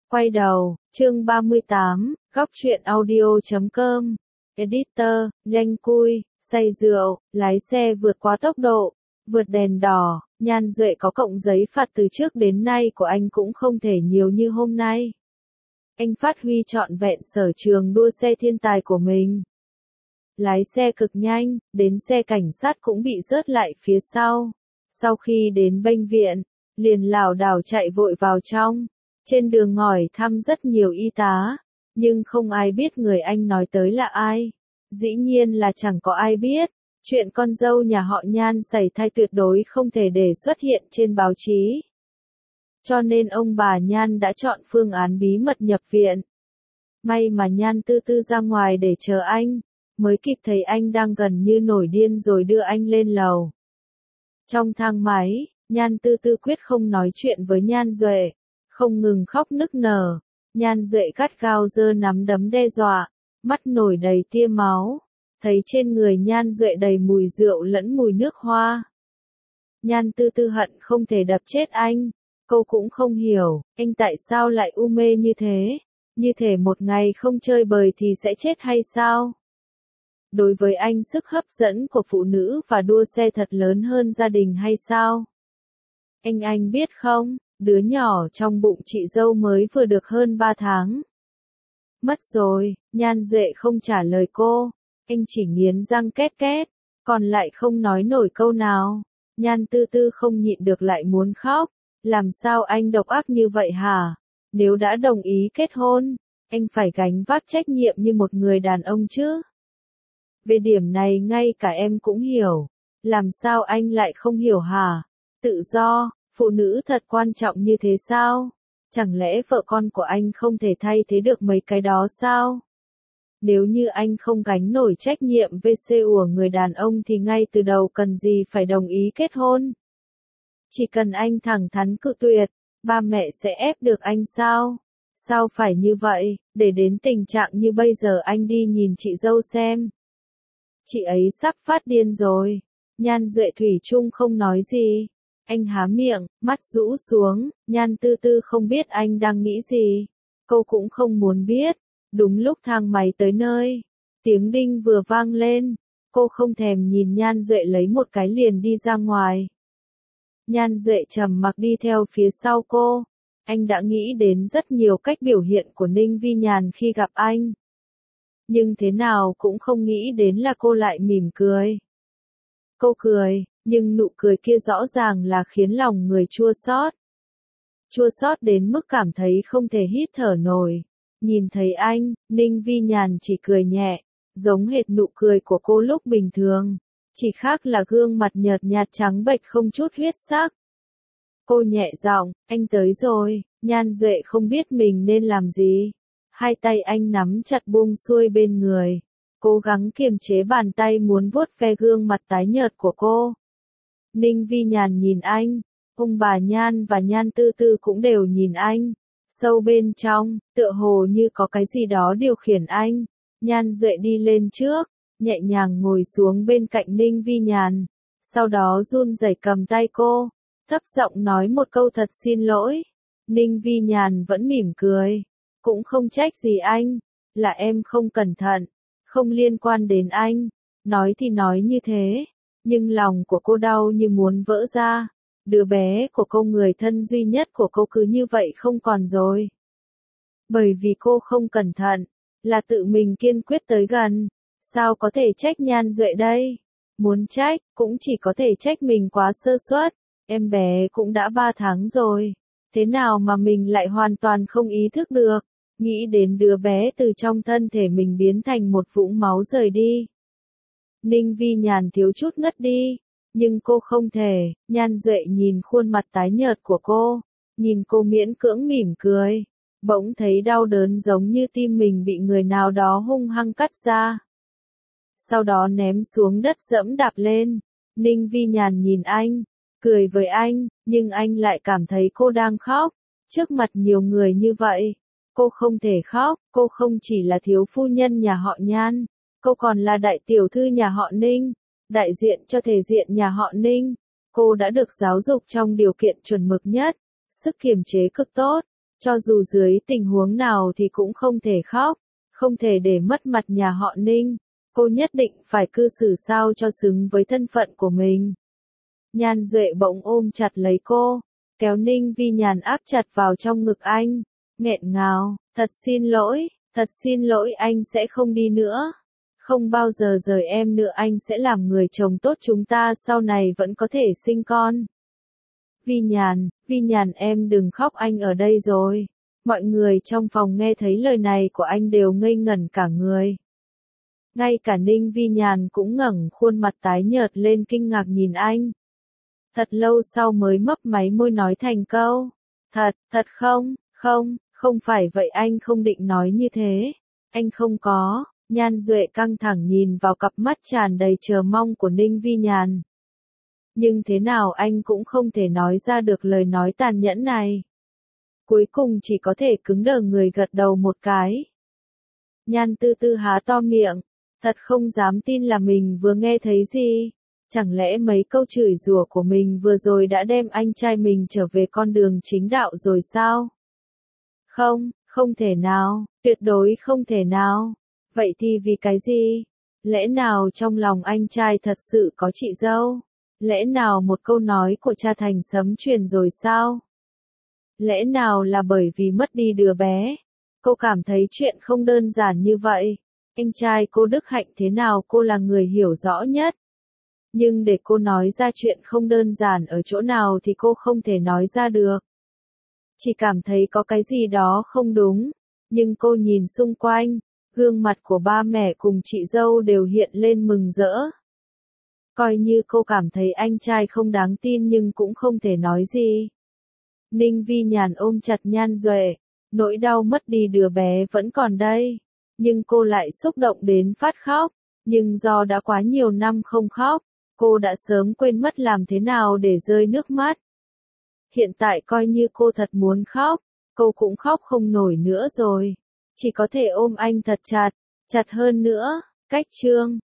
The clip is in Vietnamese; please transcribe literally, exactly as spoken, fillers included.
Quay đầu, chương ba mươi tám, góc truyện audio chấm com. Editor, nhanh cui, say rượu, lái xe vượt quá tốc độ, vượt đèn đỏ, Nhan Duệ có cộng giấy phạt từ trước đến nay của anh cũng không thể nhiều như hôm nay. Anh phát huy trọn vẹn sở trường đua xe thiên tài của mình. Lái xe cực nhanh, đến xe cảnh sát cũng bị rớt lại phía sau. Sau khi đến bệnh viện, liền lảo đảo chạy vội vào trong. Trên đường hỏi thăm rất nhiều y tá, nhưng không ai biết người anh nói tới là ai. Dĩ nhiên là chẳng có ai biết, chuyện con dâu nhà họ Nhan sảy thai tuyệt đối không thể để xuất hiện trên báo chí. Cho nên ông bà Nhan đã chọn phương án bí mật nhập viện. May mà Nhan Tư Tư ra ngoài để chờ anh, mới kịp thấy anh đang gần như nổi điên rồi đưa anh lên lầu. Trong thang máy, Nhan Tư Tư quyết không nói chuyện với Nhan Duệ, không ngừng khóc nức nở. Nhan Duệ gắt gao giơ nắm đấm đe dọa, mắt nổi đầy tia máu, thấy trên người Nhan Duệ đầy mùi rượu lẫn mùi nước hoa. Nhan Tư Tư hận không thể đập chết anh, cô cũng không hiểu, anh tại sao lại u mê như thế, như thể một ngày không chơi bời thì sẽ chết hay sao? Đối với anh sức hấp dẫn của phụ nữ và đua xe thật lớn hơn gia đình hay sao? Anh anh biết không, đứa nhỏ trong bụng chị dâu mới vừa được hơn ba tháng. Mất rồi, Nhan Duệ không trả lời cô, anh chỉ nghiến răng két két, còn lại không nói nổi câu nào. Nhan Tư Tư không nhịn được lại muốn khóc, làm sao anh độc ác như vậy hả? Nếu đã đồng ý kết hôn, anh phải gánh vác trách nhiệm như một người đàn ông chứ. Về điểm này ngay cả em cũng hiểu, làm sao anh lại không hiểu hả? Tự do, phụ nữ thật quan trọng như thế sao? Chẳng lẽ vợ con của anh không thể thay thế được mấy cái đó sao? Nếu như anh không gánh nổi trách nhiệm vê xê của người đàn ông thì ngay từ đầu cần gì phải đồng ý kết hôn? Chỉ cần anh thẳng thắn cự tuyệt, ba mẹ sẽ ép được anh sao? Sao phải như vậy, để đến tình trạng như bây giờ anh đi nhìn chị dâu xem. Chị ấy sắp phát điên rồi. Nhan Duệ thủy chung không nói gì. Anh há miệng, mắt rũ xuống, Nhan Tư Tư không biết anh đang nghĩ gì. Cô cũng không muốn biết. Đúng lúc thang máy tới nơi, tiếng đinh vừa vang lên, cô không thèm nhìn Nhan Duệ lấy một cái liền đi ra ngoài. Nhan Duệ trầm mặc đi theo phía sau cô. Anh đã nghĩ đến rất nhiều cách biểu hiện của Ninh Vi Nhàn khi gặp anh. Nhưng thế nào cũng không nghĩ đến là cô lại mỉm cười. Cô cười, nhưng nụ cười kia rõ ràng là khiến lòng người chua xót. Chua xót đến mức cảm thấy không thể hít thở nổi. Nhìn thấy anh, Ninh Vi Nhàn chỉ cười nhẹ, giống hệt nụ cười của cô lúc bình thường. Chỉ khác là gương mặt nhợt nhạt trắng bệch không chút huyết sắc. Cô nhẹ giọng, anh tới rồi. Nhan Duệ không biết mình nên làm gì. Hai tay anh nắm chặt buông xuôi bên người, cố gắng kiềm chế bàn tay muốn vuốt ve gương mặt tái nhợt của cô. Ninh Vi Nhàn nhìn anh, ông bà Nhan và Nhan Tư Tư cũng đều nhìn anh. Sâu bên trong, tựa hồ như có cái gì đó điều khiển anh. Nhan Duệ đi lên trước, nhẹ nhàng ngồi xuống bên cạnh Ninh Vi Nhàn, sau đó run rẩy cầm tay cô, thấp giọng nói một câu thật xin lỗi. Ninh Vi Nhàn vẫn mỉm cười, cũng không trách gì anh, là em không cẩn thận, không liên quan đến anh. Nói thì nói như thế, nhưng lòng của cô đau như muốn vỡ ra. Đứa bé của cô, người thân duy nhất của cô cứ như vậy không còn rồi. Bởi vì cô không cẩn thận, là tự mình kiên quyết tới gần. Sao có thể trách Nhan Duệ đây? Muốn trách, cũng chỉ có thể trách mình quá sơ suất. Em bé cũng đã ba tháng rồi. Thế nào mà mình lại hoàn toàn không ý thức được? Nghĩ đến đứa bé từ trong thân thể mình biến thành một vũng máu rời đi. Ninh Vi Nhàn thiếu chút ngất đi. Nhưng cô không thể. Nhan Duệ nhìn khuôn mặt tái nhợt của cô, nhìn cô miễn cưỡng mỉm cười, bỗng thấy đau đớn giống như tim mình bị người nào đó hung hăng cắt ra. Sau đó ném xuống đất dẫm đạp lên. Ninh Vi Nhàn nhìn anh, cười với anh, nhưng anh lại cảm thấy cô đang khóc. Trước mặt nhiều người như vậy, cô không thể khóc. Cô không chỉ là thiếu phu nhân nhà họ Nhan, cô còn là đại tiểu thư nhà họ Ninh, đại diện cho thể diện nhà họ Ninh. Cô đã được giáo dục trong điều kiện chuẩn mực nhất, sức kiềm chế cực tốt, Cho dù dưới tình huống nào thì cũng không thể khóc, không thể để mất mặt nhà họ Ninh. Cô nhất định phải cư xử sao cho xứng với thân phận của mình. Nhan Duệ bỗng ôm chặt lấy cô, kéo Ninh Vi Nhàn áp chặt vào trong ngực anh, nghẹn ngào, thật xin lỗi, thật xin lỗi anh sẽ không đi nữa. Không bao giờ rời em nữa, anh sẽ làm người chồng tốt, chúng ta sau này vẫn có thể sinh con. Vi Nhàn, Vi Nhàn em đừng khóc, anh ở đây rồi. Mọi người trong phòng nghe thấy lời này của anh đều ngây ngẩn cả người. Ngay cả Ninh Vi Nhàn cũng ngẩng khuôn mặt tái nhợt lên kinh ngạc nhìn anh. Thật lâu sau mới mấp máy môi nói thành câu. Thật, thật không, không, không phải vậy, anh không định nói như thế. Anh không có. Nhan Duệ căng thẳng nhìn vào cặp mắt tràn đầy chờ mong của Ninh Vi Nhàn. Nhưng thế nào anh cũng không thể nói ra được lời nói tàn nhẫn này. Cuối cùng chỉ có thể cứng đờ người gật đầu một cái. Nhan Tư Tư há to miệng, thật không dám tin là mình vừa nghe thấy gì. Chẳng lẽ mấy câu chửi rủa của mình vừa rồi đã đem anh trai mình trở về con đường chính đạo rồi sao? Không, không thể nào, tuyệt đối không thể nào. Vậy thì vì cái gì? Lẽ nào trong lòng anh trai thật sự có chị dâu? Lẽ nào một câu nói của cha thành sấm truyền rồi sao? Lẽ nào là bởi vì mất đi đứa bé? Cô cảm thấy chuyện không đơn giản như vậy. Anh trai cô đức hạnh thế nào cô là người hiểu rõ nhất. Nhưng để cô nói ra chuyện không đơn giản ở chỗ nào thì cô không thể nói ra được. Chỉ cảm thấy có cái gì đó không đúng. Nhưng cô nhìn xung quanh, gương mặt của ba mẹ cùng chị dâu đều hiện lên mừng rỡ. Coi như cô cảm thấy anh trai không đáng tin nhưng cũng không thể nói gì. Ninh Vi Nhàn ôm chặt Nhan Duệ, nỗi đau mất đi đứa bé vẫn còn đây. Nhưng cô lại xúc động đến phát khóc. Nhưng do đã quá nhiều năm không khóc, cô đã sớm quên mất làm thế nào để rơi nước mắt. Hiện tại coi như cô thật muốn khóc, cô cũng khóc không nổi nữa rồi. Chỉ có thể ôm anh thật chặt, chặt hơn nữa. Cách chương